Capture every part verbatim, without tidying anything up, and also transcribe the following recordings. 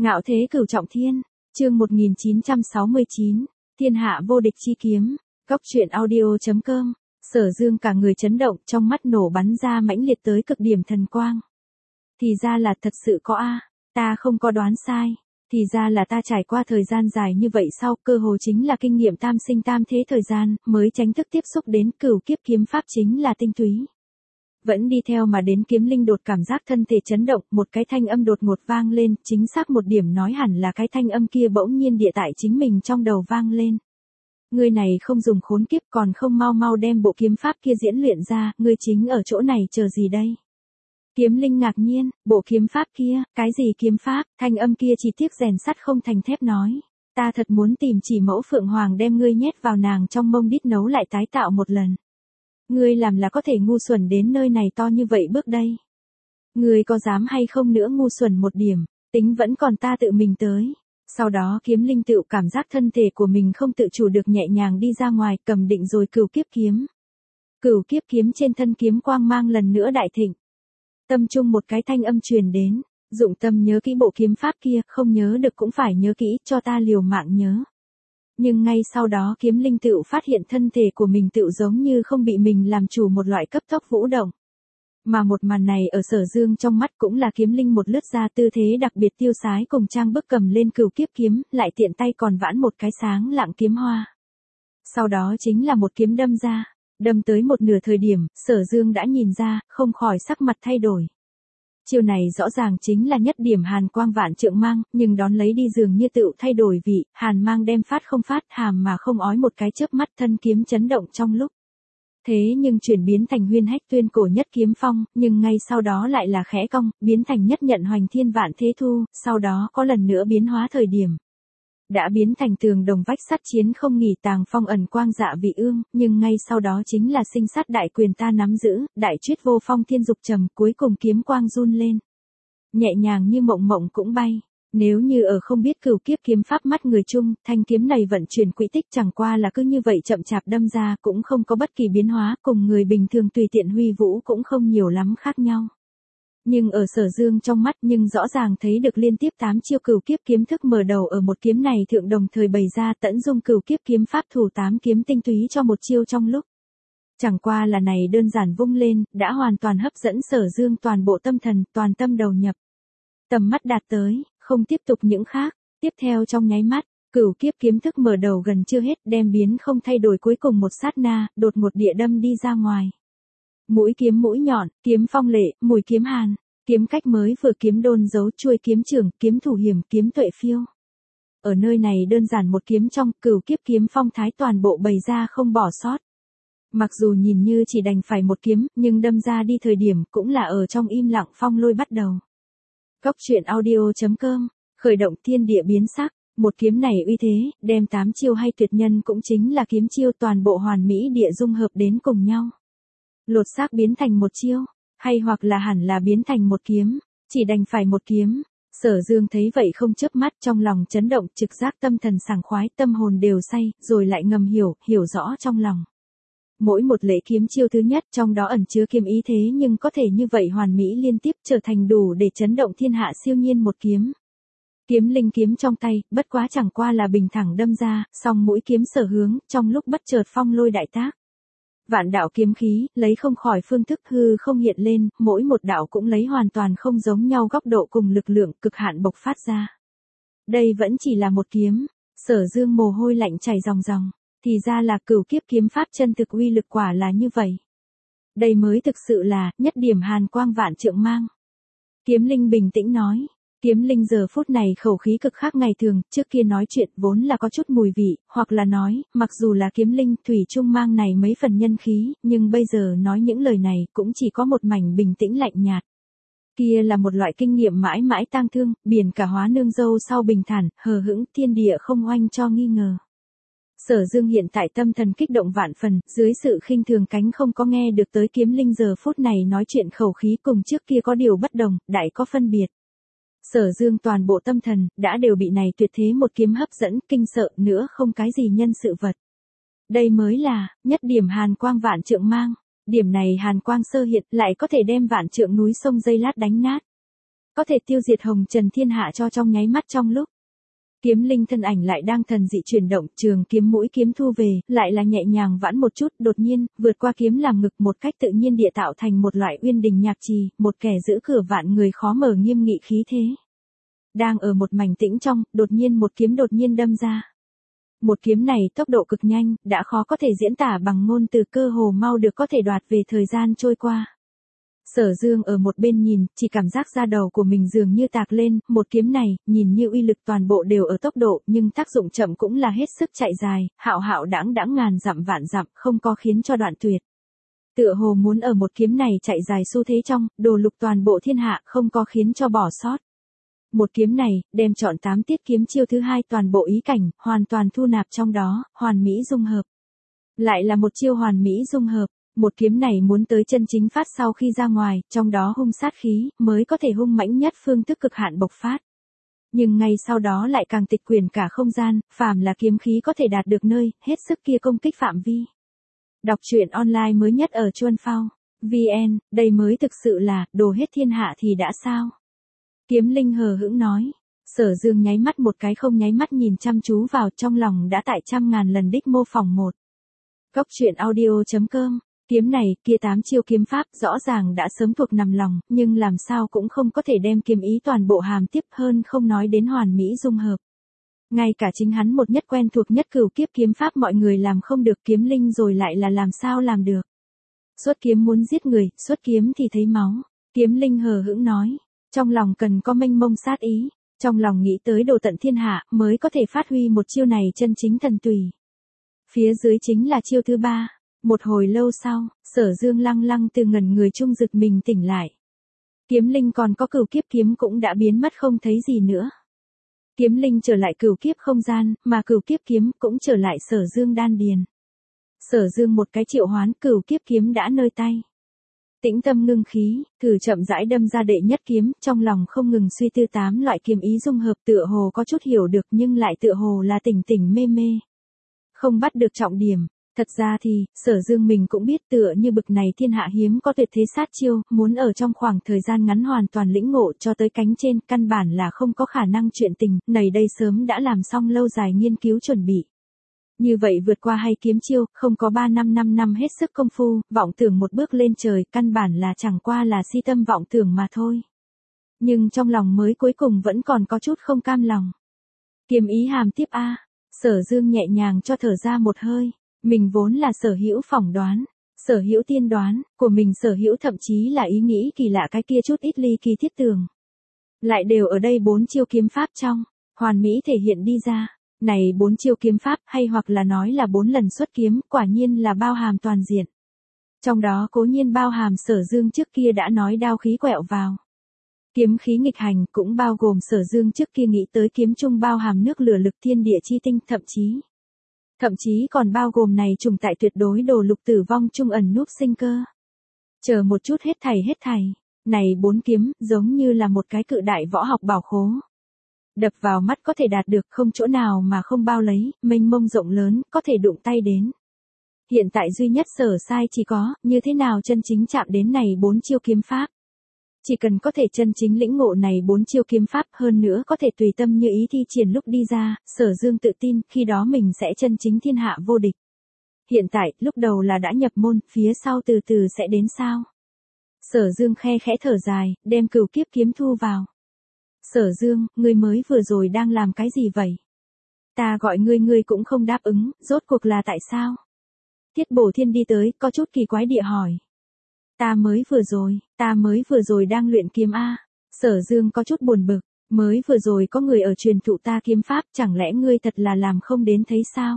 Ngạo thế cửu trọng thiên, chương một nghìn chín trăm sáu mươi chín, thiên hạ vô địch chi kiếm, góc truyện audio.com, Sở Dương cả người chấn động, trong mắt nổ bắn ra mãnh liệt tới cực điểm thần quang. Thì ra là thật sự có a, ta không có đoán sai, thì ra là ta trải qua thời gian dài như vậy sau, cơ hồ chính là kinh nghiệm tam sinh tam thế thời gian, mới tránh thức tiếp xúc đến cửu kiếp kiếm pháp chính là tinh túy. Vẫn đi theo mà đến kiếm linh đột cảm giác thân thể chấn động, một cái thanh âm đột ngột vang lên, chính xác một điểm nói hẳn là cái thanh âm kia bỗng nhiên địa tại chính mình trong đầu vang lên. Ngươi này không dùng khốn kiếp còn không mau mau đem bộ kiếm pháp kia diễn luyện ra, ngươi chính ở chỗ này chờ gì đây? Kiếm linh ngạc nhiên, bộ kiếm pháp kia, cái gì kiếm pháp, thanh âm kia chỉ tiếc rèn sắt không thành thép nói. Ta thật muốn tìm chỉ mẫu Phượng Hoàng đem ngươi nhét vào nàng trong mông đít nấu lại tái tạo một lần. Ngươi làm là có thể ngu xuẩn đến nơi này to như vậy bước đây. Ngươi có dám hay không nữa ngu xuẩn một điểm, tính vẫn còn ta tự mình tới. Sau đó kiếm linh tự cảm giác thân thể của mình không tự chủ được nhẹ nhàng đi ra ngoài, cầm định rồi cửu kiếp kiếm. Cửu kiếp kiếm trên thân kiếm quang mang lần nữa đại thịnh. Tâm trung một cái thanh âm truyền đến, dụng tâm nhớ kỹ bộ kiếm pháp kia, không nhớ được cũng phải nhớ kỹ, cho ta liều mạng nhớ. Nhưng ngay sau đó kiếm linh tự phát hiện thân thể của mình tự giống như không bị mình làm chủ một loại cấp tốc vũ động. Mà một màn này ở Sở Dương trong mắt cũng là kiếm linh một lướt ra tư thế đặc biệt tiêu sái cùng trang bước cầm lên cửu kiếp kiếm, lại tiện tay còn vãn một cái sáng lạng kiếm hoa. Sau đó chính là một kiếm đâm ra, đâm tới một nửa thời điểm, Sở Dương đã nhìn ra, không khỏi sắc mặt thay đổi. Chiêu này rõ ràng chính là nhất điểm hàn quang vạn trượng mang, nhưng đón lấy đi dường như tựu thay đổi vị, hàn mang đem phát không phát, hàm mà không ói một cái chớp mắt, thân kiếm chấn động trong lúc. Thế nhưng chuyển biến thành huyên hách tuyên cổ nhất kiếm phong, nhưng ngay sau đó lại là khẽ cong, biến thành nhất nhận hoành thiên vạn thế thu, sau đó có lần nữa biến hóa thời điểm. Đã biến thành tường đồng vách sắt chiến không nghỉ tàng phong ẩn quang dạ vị ương, nhưng ngay sau đó chính là sinh sát đại quyền ta nắm giữ, đại chuyết vô phong thiên dục trầm, cuối cùng kiếm quang run lên. Nhẹ nhàng như mộng mộng cũng bay. Nếu như ở không biết cửu kiếp kiếm pháp mắt người chung, thanh kiếm này vận chuyển quỹ tích chẳng qua là cứ như vậy chậm chạp đâm ra, cũng không có bất kỳ biến hóa, cùng người bình thường tùy tiện huy vũ cũng không nhiều lắm khác nhau. Nhưng ở Sở Dương trong mắt nhưng rõ ràng thấy được liên tiếp tám chiêu cửu kiếp kiếm thức mở đầu ở một kiếm này thượng đồng thời bày ra tẫn dung cửu kiếp kiếm pháp thủ tám kiếm tinh túy cho một chiêu trong lúc. Chẳng qua là này đơn giản vung lên, đã hoàn toàn hấp dẫn Sở Dương toàn bộ tâm thần, toàn tâm đầu nhập. Tầm mắt đạt tới, không tiếp tục những khác, tiếp theo trong nháy mắt, cửu kiếp kiếm thức mở đầu gần chưa hết đem biến không thay đổi cuối cùng một sát na, đột một địa đâm đi ra ngoài. Mũi kiếm mũi nhọn, kiếm phong lệ, mùi kiếm hàn, kiếm cách mới vừa kiếm đôn giấu chuôi kiếm trường, kiếm thủ hiểm, kiếm tuệ phiêu. Ở nơi này đơn giản một kiếm trong cửu kiếp kiếm phong thái toàn bộ bày ra không bỏ sót. Mặc dù nhìn như chỉ đành phải một kiếm, nhưng đâm ra đi thời điểm cũng là ở trong im lặng phong lôi bắt đầu. Góc truyện audio.com, khởi động thiên địa biến sắc, một kiếm này uy thế, đem tám chiêu hay tuyệt nhân cũng chính là kiếm chiêu toàn bộ hoàn mỹ địa dung hợp đến cùng nhau. Lột xác biến thành một chiêu, hay hoặc là hẳn là biến thành một kiếm, chỉ đành phải một kiếm. Sở Dương thấy vậy không chớp mắt, trong lòng chấn động, trực giác tâm thần sảng khoái, tâm hồn đều say, rồi lại ngầm hiểu, hiểu rõ trong lòng. Mỗi một lễ kiếm chiêu thứ nhất trong đó ẩn chứa kiếm ý thế nhưng có thể như vậy hoàn mỹ liên tiếp trở thành đủ để chấn động thiên hạ siêu nhiên một kiếm. Kiếm linh kiếm trong tay, bất quá chẳng qua là bình thẳng đâm ra, song mũi kiếm sở hướng, trong lúc bất chợt phong lôi đại tác. Vạn đạo kiếm khí, lấy không khỏi phương thức hư không hiện lên, mỗi một đạo cũng lấy hoàn toàn không giống nhau góc độ cùng lực lượng cực hạn bộc phát ra. Đây vẫn chỉ là một kiếm, Sở Dương mồ hôi lạnh chảy ròng ròng. Thì ra là cửu kiếp kiếm pháp chân thực uy lực quả là như vậy. Đây mới thực sự là nhất điểm hàn quang vạn trượng mang. Kiếm linh bình tĩnh nói. Kiếm linh giờ phút này khẩu khí cực khác ngày thường, trước kia nói chuyện vốn là có chút mùi vị, hoặc là nói, mặc dù là kiếm linh thủy chung mang này mấy phần nhân khí, nhưng bây giờ nói những lời này cũng chỉ có một mảnh bình tĩnh lạnh nhạt. Kia là một loại kinh nghiệm mãi mãi tang thương, biển cả hóa nương dâu sau bình thản, hờ hững, thiên địa không oanh cho nghi ngờ. Sở Dương hiện tại tâm thần kích động vạn phần, dưới sự khinh thường cánh không có nghe được tới kiếm linh giờ phút này nói chuyện khẩu khí cùng trước kia có điều bất đồng, đại có phân biệt. Sở Dương toàn bộ tâm thần, đã đều bị này tuyệt thế một kiếm hấp dẫn, kinh sợ nữa không cái gì nhân sự vật. Đây mới là, nhất điểm hàn quang vạn trượng mang, điểm này hàn quang sơ hiện lại có thể đem vạn trượng núi sông dây lát đánh nát. có thể tiêu diệt hồng trần thiên hạ cho trong nháy mắt trong lúc. Kiếm linh thân ảnh lại đang thần dị chuyển động, trường kiếm mũi kiếm thu về, lại là nhẹ nhàng vãn một chút, đột nhiên, vượt qua kiếm làm ngực một cách tự nhiên địa tạo thành một loại uyên đình nhạc trì, một kẻ giữ cửa vạn người khó mở nghiêm nghị khí thế. Đang ở một mảnh tĩnh trong, đột nhiên một kiếm đột nhiên đâm ra. Một kiếm này tốc độ cực nhanh, đã khó có thể diễn tả bằng ngôn từ, cơ hồ mau được có thể đoạt về thời gian trôi qua. Sở Dương ở một bên nhìn, chỉ cảm giác da đầu của mình dường như tạc lên, một kiếm này, nhìn như uy lực toàn bộ đều ở tốc độ, nhưng tác dụng chậm cũng là hết sức chạy dài, hạo hạo đãng đãng ngàn dặm vạn dặm, không có khiến cho đoạn tuyệt. Tựa hồ muốn ở một kiếm này chạy dài xu thế trong, đồ lục toàn bộ thiên hạ, không có khiến cho bỏ sót. Một kiếm này, đem chọn tám tiết kiếm chiêu thứ hai toàn bộ ý cảnh, hoàn toàn thu nạp trong đó, hoàn mỹ dung hợp. Lại là một chiêu hoàn mỹ dung hợp. Một kiếm này muốn tới chân chính phát sau khi ra ngoài, trong đó hung sát khí, mới có thể hung mãnh nhất phương thức cực hạn bộc phát. Nhưng ngay sau đó lại càng tịch quyền cả không gian, phàm là kiếm khí có thể đạt được nơi, hết sức kia công kích phạm vi. Đọc truyện online mới nhất ở Chuan Phao, vê en, đây mới thực sự là, đồ hết thiên hạ thì đã sao? Kiếm linh hờ hững nói. Sở Dương nháy mắt một cái không nháy mắt nhìn chăm chú vào, trong lòng đã tại trăm ngàn lần đích mô phỏng một. Góc truyện audio chấm com. Kiếm này, kia tám chiêu kiếm pháp, rõ ràng đã sớm thuộc nằm lòng, nhưng làm sao cũng không có thể đem kiếm ý toàn bộ hàm tiếp, hơn không nói đến hoàn mỹ dung hợp. Ngay cả chính hắn một nhất quen thuộc nhất cửu kiếp kiếm pháp mọi người làm không được, kiếm linh rồi lại là làm sao làm được. Xuất kiếm muốn giết người, xuất kiếm thì thấy máu. Kiếm linh hờ hững nói, trong lòng cần có mênh mông sát ý, trong lòng nghĩ tới đồ tận thiên hạ, mới có thể phát huy một chiêu này chân chính thần tùy. Phía dưới chính là chiêu thứ ba. Một hồi lâu sau, Sở Dương lăng lăng từ ngẩn người trung rực mình tỉnh lại. Kiếm linh còn có cửu kiếp kiếm cũng đã biến mất không thấy gì nữa. Kiếm linh trở lại cửu kiếp không gian, mà cửu kiếp kiếm cũng trở lại Sở Dương đan điền. Sở Dương một cái triệu hoán, cửu kiếp kiếm đã nơi tay. Tĩnh tâm ngưng khí, cử chậm rãi đâm ra đệ nhất kiếm, trong lòng không ngừng suy tư tám loại kiếm ý dung hợp, tựa hồ có chút hiểu được nhưng lại tựa hồ là tỉnh tỉnh mê mê. Không bắt được trọng điểm. Thật ra thì, Sở Dương mình cũng biết tựa như bực này thiên hạ hiếm có tuyệt thế sát chiêu, muốn ở trong khoảng thời gian ngắn hoàn toàn lĩnh ngộ cho tới cánh trên, căn bản là không có khả năng chuyện tình, này đây sớm đã làm xong lâu dài nghiên cứu chuẩn bị. Như vậy vượt qua hay kiếm chiêu, không có ba năm năm năm hết sức công phu, vọng tưởng một bước lên trời, căn bản là chẳng qua là si tâm vọng tưởng mà thôi. Nhưng trong lòng mới cuối cùng vẫn còn có chút không cam lòng. Kiếm ý hàm tiếp a, Sở Dương nhẹ nhàng cho thở ra một hơi. Mình vốn là sở hữu phỏng đoán, sở hữu tiên đoán, của mình sở hữu thậm chí là ý nghĩ kỳ lạ cái kia chút ít ly kỳ thiết tường. Lại đều ở đây bốn chiêu kiếm pháp trong, hoàn mỹ thể hiện đi ra. Này bốn chiêu kiếm pháp hay hoặc là nói là bốn lần xuất kiếm, quả nhiên là bao hàm toàn diện. Trong đó cố nhiên bao hàm Sở Dương trước kia đã nói đao khí quẹo vào. Kiếm khí nghịch hành cũng bao gồm Sở Dương trước kia nghĩ tới kiếm trung bao hàm nước lửa lực thiên địa chi tinh, thậm chí. Thậm chí còn bao gồm này trùng tại tuyệt đối đồ lục tử vong trung ẩn núp sinh cơ. Chờ một chút hết thảy hết thảy, này bốn kiếm giống như là một cái cự đại võ học bảo khố. Đập vào mắt có thể đạt được, không chỗ nào mà không bao lấy, mênh mông rộng lớn, có thể đụng tay đến. Hiện tại duy nhất Sở sai chỉ có, như thế nào chân chính chạm đến này bốn chiêu kiếm pháp. Chỉ cần có thể chân chính lĩnh ngộ này bốn chiêu kiếm pháp, hơn nữa có thể tùy tâm như ý thi triển lúc đi ra, Sở Dương tự tin, khi đó mình sẽ chân chính thiên hạ vô địch. Hiện tại, lúc đầu là đã nhập môn, phía sau từ từ sẽ đến sao. Sở Dương khe khẽ thở dài, đem cửu kiếp kiếm thu vào. Sở Dương, ngươi mới vừa rồi đang làm cái gì vậy? Ta gọi ngươi ngươi cũng không đáp ứng, rốt cuộc là tại sao? Tiết Bổ Thiên đi tới, có chút kỳ quái địa hỏi. Ta mới vừa rồi, ta mới vừa rồi đang luyện kiếm a. Sở Dương có chút buồn bực, mới vừa rồi có người ở truyền thụ ta kiếm pháp, chẳng lẽ ngươi thật là làm không đến thấy sao?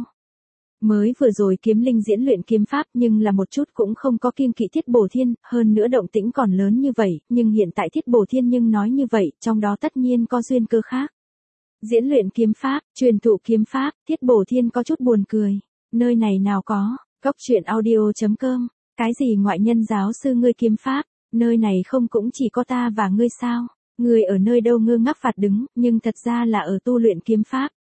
Mới vừa rồi kiếm linh diễn luyện kiếm pháp nhưng là một chút cũng không có kiêng kỵ Thiết Bổ Thiên, hơn nữa động tĩnh còn lớn như vậy, nhưng hiện tại Thiết Bổ Thiên nhưng nói như vậy, trong đó tất nhiên có duyên cơ khác. Diễn luyện kiếm pháp, truyền thụ kiếm pháp, Thiết Bổ Thiên có chút buồn cười, nơi này nào có, góc truyện audio chấm com. Cái gì ngoại nhân giáo sư ngươi kiếm pháp, nơi này không cũng chỉ có ta và ngươi sao, ngươi ở nơi đâu ngơ ngác phạt đứng, nhưng thật ra là ở tu luyện kiếm pháp.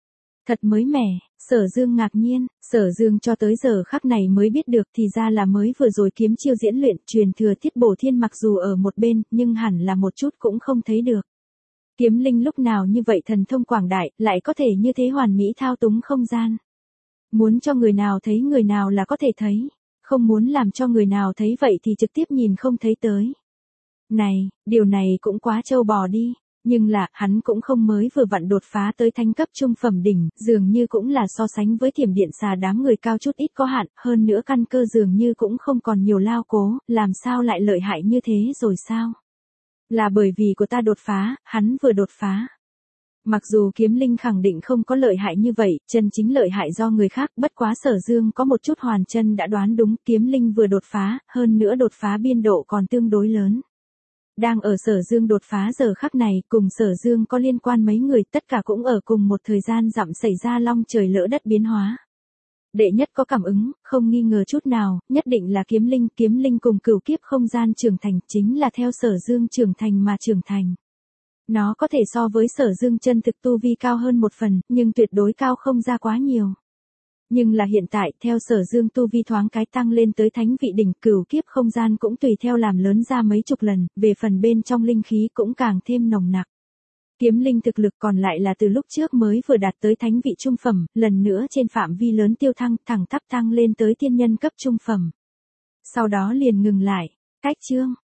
Thật mới mẻ, Sở Dương ngạc nhiên, Sở Dương cho tới giờ khắc này mới biết được thì ra là mới vừa rồi kiếm chiêu diễn luyện, truyền thừa Thiết Bổ Thiên mặc dù ở một bên, nhưng hẳn là một chút cũng không thấy được. Kiếm linh lúc nào như vậy thần thông quảng đại, lại có thể như thế hoàn mỹ thao túng không gian. Muốn cho người nào thấy người nào là có thể thấy, không muốn làm cho người nào thấy vậy thì trực tiếp nhìn không thấy tới. Này, điều này cũng quá trâu bò đi. Nhưng là, hắn cũng không mới vừa vặn đột phá tới thánh cấp trung phẩm đỉnh, dường như cũng là so sánh với thiểm điện xà đám người cao chút ít có hạn, hơn nữa căn cơ dường như cũng không còn nhiều lao cố, làm sao lại lợi hại như thế rồi sao? Là bởi vì của ta đột phá, hắn vừa đột phá. Mặc dù kiếm linh khẳng định không có lợi hại như vậy, chân chính lợi hại do người khác, bất quá Sở Dương có một chút hoàn chân đã đoán đúng, kiếm linh vừa đột phá, hơn nữa đột phá biên độ còn tương đối lớn. Đang ở Sở Dương đột phá giờ khắc này, cùng Sở Dương có liên quan mấy người, tất cả cũng ở cùng một thời gian dặm xảy ra long trời lỡ đất biến hóa. Đệ nhất có cảm ứng, không nghi ngờ chút nào, nhất định là kiếm linh, kiếm linh cùng cửu kiếp không gian trưởng thành, chính là theo Sở Dương trưởng thành mà trưởng thành. Nó có thể so với Sở Dương chân thực tu vi cao hơn một phần, nhưng tuyệt đối cao không ra quá nhiều. Nhưng là hiện tại, theo Sở Dương tu vi thoáng cái tăng lên tới thánh vị đỉnh, cửu kiếp không gian cũng tùy theo làm lớn ra mấy chục lần, về phần bên trong linh khí cũng càng thêm nồng nặc. Kiếm linh thực lực còn lại là từ lúc trước mới vừa đạt tới thánh vị trung phẩm, lần nữa trên phạm vi lớn tiêu thăng, thẳng tắp tăng lên tới thiên nhân cấp trung phẩm. Sau đó liền ngừng lại. Cách chương